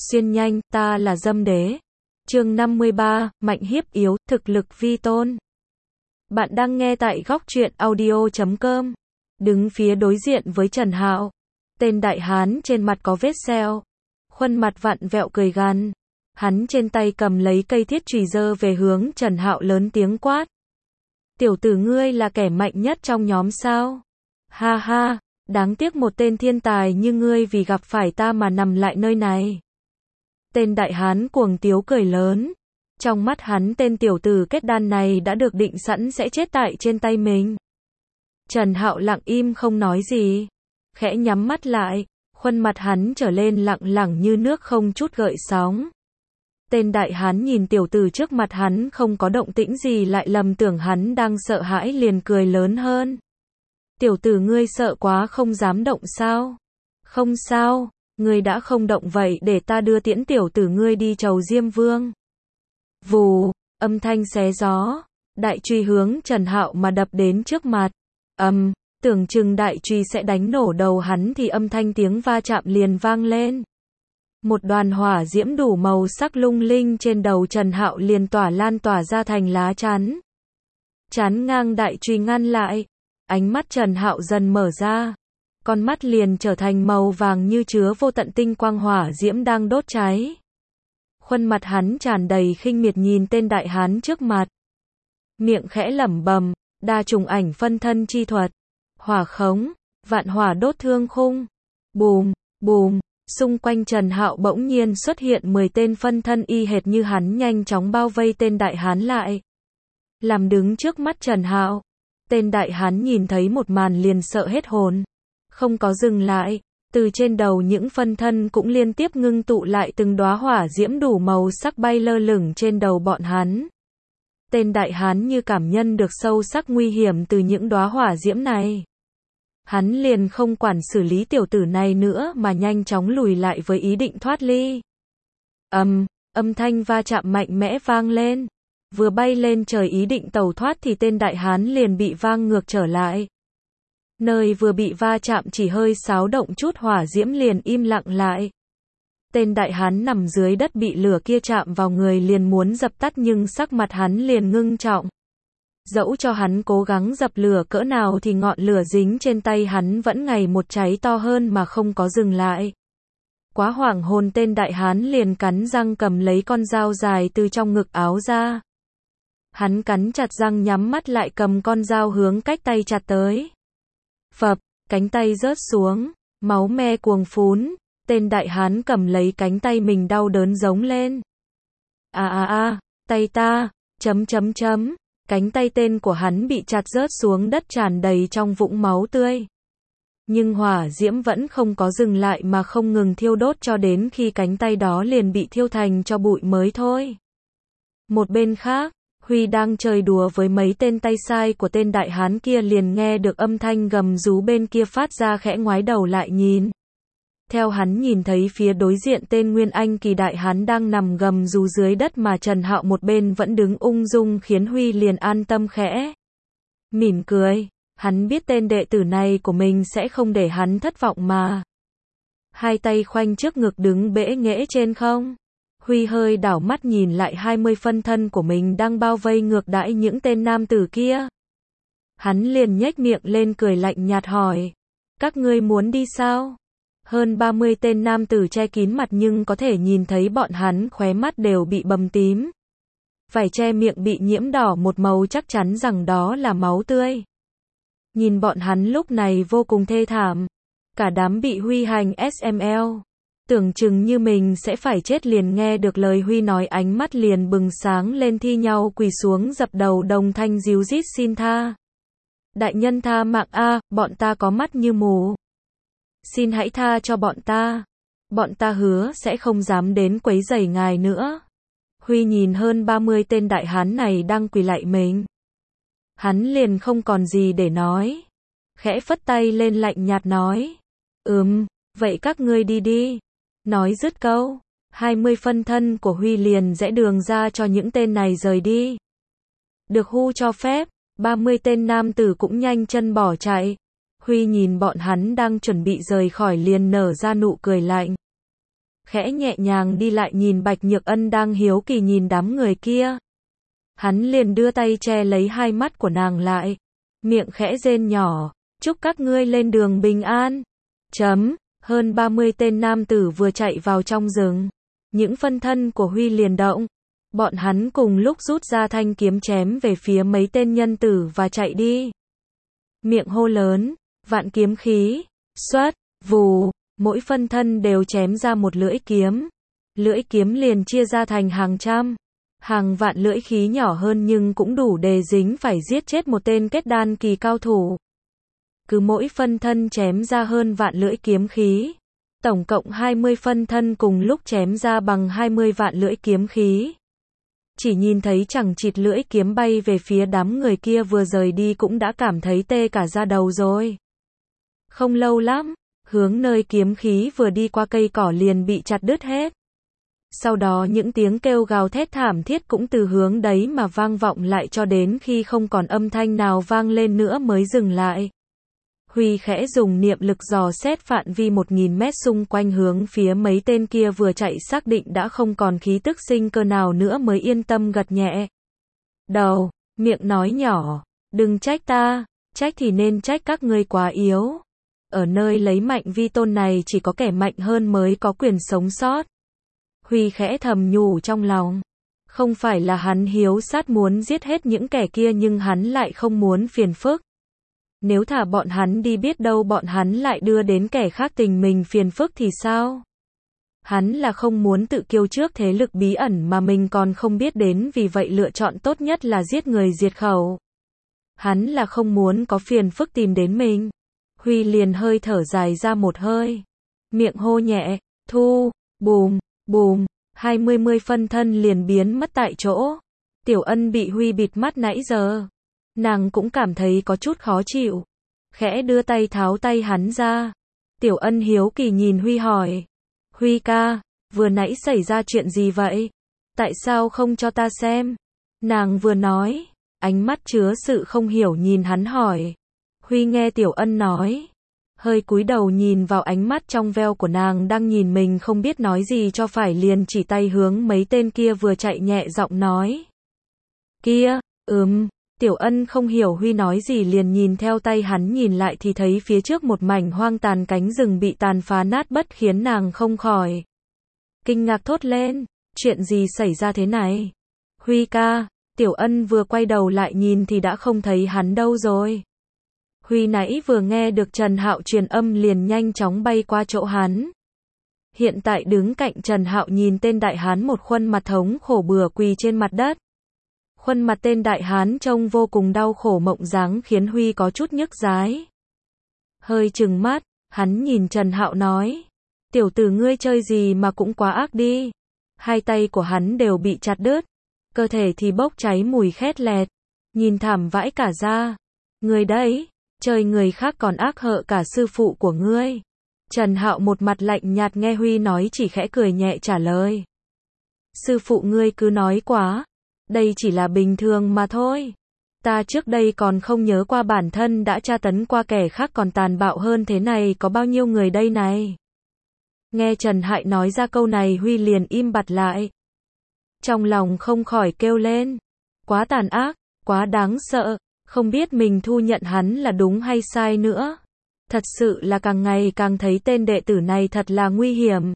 Xuyên nhanh, ta là dâm đế. Chương 53, mạnh hiếp yếu, thực lực vi tôn. Bạn đang nghe tại góc truyện audio.com. Đứng phía đối diện với Trần Hạo. Tên đại hán trên mặt có vết sẹo. Khuôn mặt vặn vẹo cười gằn. Hắn trên tay cầm lấy cây thiết chùy giơ về hướng Trần Hạo lớn tiếng quát. Tiểu tử ngươi là kẻ mạnh nhất trong nhóm sao? Ha ha, đáng tiếc một tên thiên tài như ngươi vì gặp phải ta mà nằm lại nơi này. Tên đại hán cuồng tiếu cười lớn. Trong mắt hắn tên tiểu tử kết đan này đã được định sẵn sẽ chết tại trên tay mình. Trần Hạo lặng im không nói gì. Khẽ nhắm mắt lại, khuôn mặt hắn trở lên lặng lẳng như nước không chút gợn sóng. Tên đại hán nhìn tiểu tử trước mặt hắn không có động tĩnh gì lại lầm tưởng hắn đang sợ hãi liền cười lớn hơn. Tiểu tử ngươi sợ quá không dám động sao? Không sao, ngươi đã không động vậy để ta đưa tiễn tiểu tử ngươi đi chầu Diêm Vương. Vù, âm thanh xé gió, đại chùy hướng Trần Hạo mà đập đến trước mặt. Tưởng chừng đại chùy sẽ đánh nổ đầu hắn thì âm thanh tiếng va chạm liền vang lên. Một đoàn hỏa diễm đủ màu sắc lung linh trên đầu Trần Hạo liền lan tỏa ra thành lá chắn. Chắn ngang đại chùy ngăn lại. Ánh mắt Trần Hạo dần mở ra. Con mắt liền trở thành màu vàng như chứa vô tận tinh quang hỏa diễm đang đốt cháy. Khuôn mặt hắn tràn đầy khinh miệt nhìn tên đại hán trước mặt. Miệng khẽ lẩm bẩm, đa trùng ảnh phân thân chi thuật. Hỏa khống, vạn hỏa đốt thương khung. Bùm, bùm, xung quanh Trần Hạo bỗng nhiên xuất hiện 10 tên phân thân y hệt như hắn nhanh chóng bao vây tên đại hán lại. Làm đứng trước mắt Trần Hạo. Tên đại hán nhìn thấy một màn liền sợ hết hồn. Không có dừng lại, từ trên đầu những phân thân cũng liên tiếp ngưng tụ lại từng đóa hỏa diễm đủ màu sắc bay lơ lửng trên đầu bọn hắn. Tên đại hán như cảm nhận được sâu sắc nguy hiểm từ những đóa hỏa diễm này. Hắn liền không quản xử lý tiểu tử này nữa mà nhanh chóng lùi lại với ý định thoát ly. Âm thanh va chạm mạnh mẽ vang lên. Vừa bay lên trời ý định tẩu thoát thì tên đại hán liền bị vang ngược trở lại. Nơi vừa bị va chạm chỉ hơi xáo động chút hỏa diễm liền im lặng lại. Tên đại hán nằm dưới đất bị lửa kia chạm vào người liền muốn dập tắt nhưng sắc mặt hắn liền ngưng trọng. Dẫu cho hắn cố gắng dập lửa cỡ nào thì ngọn lửa dính trên tay hắn vẫn ngày một cháy to hơn mà không có dừng lại. Quá hoảng hồn tên đại hán liền cắn răng cầm lấy con dao dài từ trong ngực áo ra. Hắn cắn chặt răng nhắm mắt lại cầm con dao hướng cách tay chặt tới. Phập, cánh tay rớt xuống, máu me cuồng phún, tên đại hán cầm lấy cánh tay mình đau đớn giống lên. Tay ta, cánh tay tên của hắn bị chặt rớt xuống đất tràn đầy trong vũng máu tươi. Nhưng hỏa diễm vẫn không có dừng lại mà không ngừng thiêu đốt cho đến khi cánh tay đó liền bị thiêu thành cho bụi mới thôi. Một bên khác, Huy đang chơi đùa với mấy tên tay sai của tên đại hán kia liền nghe được âm thanh gầm rú bên kia phát ra khẽ ngoái đầu lại nhìn. Theo hắn nhìn thấy phía đối diện tên Nguyên Anh kỳ đại hán đang nằm gầm rú dưới đất mà Trần Hạo một bên vẫn đứng ung dung khiến Huy liền an tâm khẽ. Mỉm cười, hắn biết tên đệ tử này của mình sẽ không để hắn thất vọng mà. Hai tay khoanh trước ngực đứng bẽ nghễ trên không. Huy hơi đảo mắt nhìn lại 20 phân thân của mình đang bao vây ngược đãi những tên nam tử kia. Hắn liền nhếch miệng lên cười lạnh nhạt hỏi. Các ngươi muốn đi sao? Hơn 30 tên nam tử che kín mặt nhưng có thể nhìn thấy bọn hắn khóe mắt đều bị bầm tím. Vải che miệng bị nhiễm đỏ một màu chắc chắn rằng đó là máu tươi. Nhìn bọn hắn lúc này vô cùng thê thảm. Cả đám bị Huy hành SML. Tưởng chừng như mình sẽ phải chết liền nghe được lời Huy nói ánh mắt liền bừng sáng lên thi nhau quỳ xuống dập đầu đồng thanh díu dít xin tha. Đại nhân tha mạng a, bọn ta có mắt như mù. Xin hãy tha cho bọn ta hứa sẽ không dám đến quấy rầy ngài nữa. Huy nhìn hơn 30 tên đại hán này đang quỳ lạy mình. Hắn liền không còn gì để nói. Khẽ phất tay lên lạnh nhạt nói. Vậy các ngươi đi đi. Nói dứt câu, 20 phân thân của Huy liền rẽ đường ra cho những tên này rời đi. Được Hu cho phép, 30 tên nam tử cũng nhanh chân bỏ chạy. Huy nhìn bọn hắn đang chuẩn bị rời khỏi liền nở ra nụ cười lạnh. khẽ nhẹ nhàng đi lại nhìn Bạch Nhược Ân đang hiếu kỳ nhìn đám người kia. Hắn liền đưa tay che lấy hai mắt của nàng lại, miệng khẽ rên nhỏ, chúc các ngươi lên đường bình an. Hơn 30 tên nam tử vừa chạy vào trong rừng, những phân thân của Huy liền động. Bọn hắn cùng lúc rút ra thanh kiếm chém về phía mấy tên nhân tử và chạy đi. Miệng hô lớn, vạn kiếm khí, xoát, vù, mỗi phân thân đều chém ra một lưỡi kiếm. Lưỡi kiếm liền chia ra thành hàng trăm, hàng vạn lưỡi khí nhỏ hơn nhưng cũng đủ để dính phải giết chết một tên kết đan kỳ cao thủ. Cứ mỗi phân thân chém ra hơn vạn lưỡi kiếm khí. Tổng cộng 20 phân thân cùng lúc chém ra bằng 20 vạn lưỡi kiếm khí. Chỉ nhìn thấy chẳng chịt lưỡi kiếm bay về phía đám người kia vừa rời đi cũng đã cảm thấy tê cả da đầu rồi. Không lâu lắm, hướng nơi kiếm khí vừa đi qua cây cỏ liền bị chặt đứt hết. Sau đó những tiếng kêu gào thét thảm thiết cũng từ hướng đấy mà vang vọng lại cho đến khi không còn âm thanh nào vang lên nữa mới dừng lại. Huy khẽ dùng niệm lực dò xét phạm vi 1000 mét xung quanh hướng phía mấy tên kia vừa chạy xác định đã không còn khí tức sinh cơ nào nữa mới yên tâm gật nhẹ đầu, miệng nói nhỏ, đừng trách ta, trách thì nên trách các ngươi quá yếu. Ở nơi lấy mạnh vi tôn này chỉ có kẻ mạnh hơn mới có quyền sống sót. Huy khẽ thầm nhủ trong lòng. Không phải là hắn hiếu sát muốn giết hết những kẻ kia nhưng hắn lại không muốn phiền phức. Nếu thả bọn hắn đi biết đâu bọn hắn lại đưa đến kẻ khác tình mình phiền phức thì sao? Hắn là không muốn tự kiêu trước thế lực bí ẩn mà mình còn không biết đến vì vậy lựa chọn tốt nhất là giết người diệt khẩu. Hắn là không muốn có phiền phức tìm đến mình. Huy liền hơi thở dài ra một hơi. Miệng hô nhẹ, thu, bùm, bùm, 20 phân thân liền biến mất tại chỗ. Tiểu Ân bị Huy bịt mắt nãy giờ. Nàng cũng cảm thấy có chút khó chịu. Khẽ đưa tay tháo tay hắn ra. Tiểu Ân hiếu kỳ nhìn Huy hỏi. Huy ca, vừa nãy xảy ra chuyện gì vậy? Tại sao không cho ta xem? Nàng vừa nói, ánh mắt chứa sự không hiểu nhìn hắn hỏi. Huy nghe Tiểu Ân nói, hơi cúi đầu nhìn vào ánh mắt trong veo của nàng đang nhìn mình không biết nói gì cho phải liền chỉ tay hướng mấy tên kia vừa chạy nhẹ giọng nói. Kia, Tiểu Ân không hiểu Huy nói gì liền nhìn theo tay hắn nhìn lại thì thấy phía trước một mảnh hoang tàn cánh rừng bị tàn phá nát bất khiến nàng không khỏi kinh ngạc thốt lên, chuyện gì xảy ra thế này? Huy ca, Tiểu Ân vừa quay đầu lại nhìn thì đã không thấy hắn đâu rồi. Huy nãy vừa nghe được Trần Hạo truyền âm liền nhanh chóng bay qua chỗ hắn. Hiện tại đứng cạnh Trần Hạo nhìn tên đại hán một khuôn mặt thống khổ bừa quỳ trên mặt đất. Khuôn mặt tên đại hán trông vô cùng đau khổ mộng dáng khiến Huy có chút nhức dái. Hơi trừng mắt, hắn nhìn Trần Hạo nói. Tiểu tử ngươi chơi gì mà cũng quá ác đi. Hai tay của hắn đều bị chặt đứt. Cơ thể thì bốc cháy mùi khét lẹt. Nhìn thảm vãi cả da. Ngươi đấy, chơi người khác còn ác hợ cả sư phụ của ngươi. Trần Hạo một mặt lạnh nhạt nghe Huy nói chỉ khẽ cười nhẹ trả lời. Sư phụ ngươi cứ nói quá. Đây chỉ là bình thường mà thôi. Ta trước đây còn không nhớ qua bản thân đã tra tấn qua kẻ khác còn tàn bạo hơn thế này có bao nhiêu người đây này. Nghe Trần Hạo nói ra câu này Huy liền im bặt lại. Trong lòng không khỏi kêu lên. Quá tàn ác, quá đáng sợ, không biết mình thu nhận hắn là đúng hay sai nữa. Thật sự là càng ngày càng thấy tên đệ tử này thật là nguy hiểm.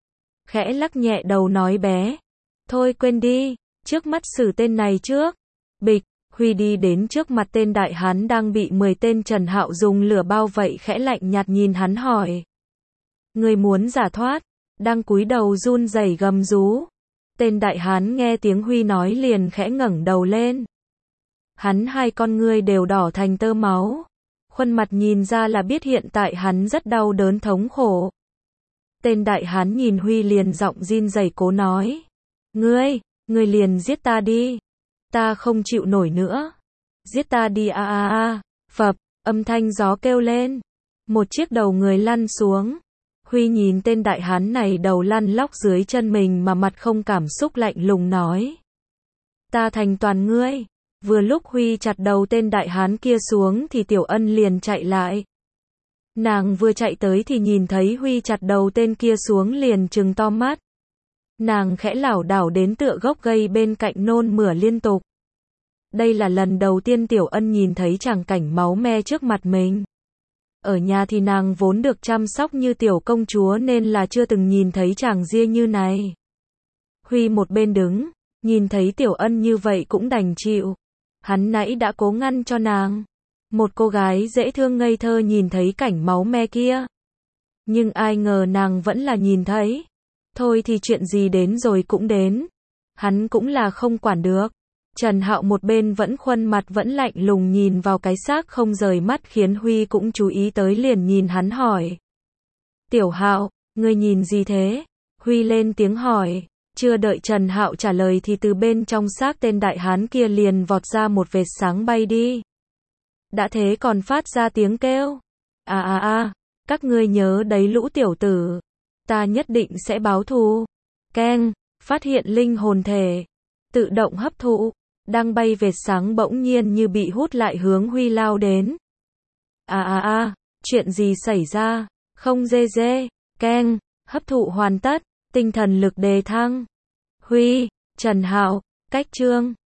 Khẽ lắc nhẹ đầu nói bé. Thôi quên đi. Trước mắt xử tên này trước. Bịch, Huy đi đến trước mặt tên đại hán đang bị 10 tên Trần Hạo dùng lửa bao vây khẽ lạnh nhạt nhìn hắn hỏi. Người muốn giả thoát, đang cúi đầu run rẩy gầm rú. Tên đại hán nghe tiếng Huy nói liền khẽ ngẩng đầu lên. Hắn hai con ngươi đều đỏ thành tơ máu. Khuôn mặt nhìn ra là biết hiện tại hắn rất đau đớn thống khổ. Tên đại hán nhìn Huy liền giọng run rẩy cố nói. Ngươi liền giết ta đi. Ta không chịu nổi nữa. Giết ta đi phập, âm thanh gió kêu lên. Một chiếc đầu người lăn xuống. Huy nhìn tên đại hán này đầu lăn lóc dưới chân mình mà mặt không cảm xúc lạnh lùng nói. Ta thành toàn ngươi. Vừa lúc Huy chặt đầu tên đại hán kia xuống thì Tiểu Ân liền chạy lại. Nàng vừa chạy tới thì nhìn thấy Huy chặt đầu tên kia xuống liền trừng to mắt. Nàng khẽ lảo đảo đến tựa gốc cây bên cạnh nôn mửa liên tục. Đây là lần đầu tiên Tiểu Ân nhìn thấy tràng cảnh máu me trước mặt mình. Ở nhà thì nàng vốn được chăm sóc như tiểu công chúa nên là chưa từng nhìn thấy chàng ria như này. Huy một bên đứng, nhìn thấy Tiểu Ân như vậy cũng đành chịu. Hắn nãy đã cố ngăn cho nàng. Một cô gái dễ thương ngây thơ nhìn thấy cảnh máu me kia. Nhưng ai ngờ nàng vẫn là nhìn thấy. Thôi thì chuyện gì đến rồi cũng đến. Hắn cũng là không quản được. Trần Hạo một bên vẫn khuôn mặt vẫn lạnh lùng nhìn vào cái xác không rời mắt khiến Huy cũng chú ý tới liền nhìn hắn hỏi. Tiểu Hạo, ngươi nhìn gì thế? Huy lên tiếng hỏi. Chưa đợi Trần Hạo trả lời thì từ bên trong xác tên đại hán kia liền vọt ra một vệt sáng bay đi. Đã thế còn phát ra tiếng kêu. Các ngươi nhớ đấy lũ tiểu tử. Ta nhất định sẽ báo thù. Keng, phát hiện linh hồn thể. Tự động hấp thụ. Đang bay vệt sáng bỗng nhiên như bị hút lại hướng Huy lao đến. Chuyện gì xảy ra? Không dê dê. Keng, hấp thụ hoàn tất. Tinh thần lực đề thăng. Huy, Trần Hạo, cách chương.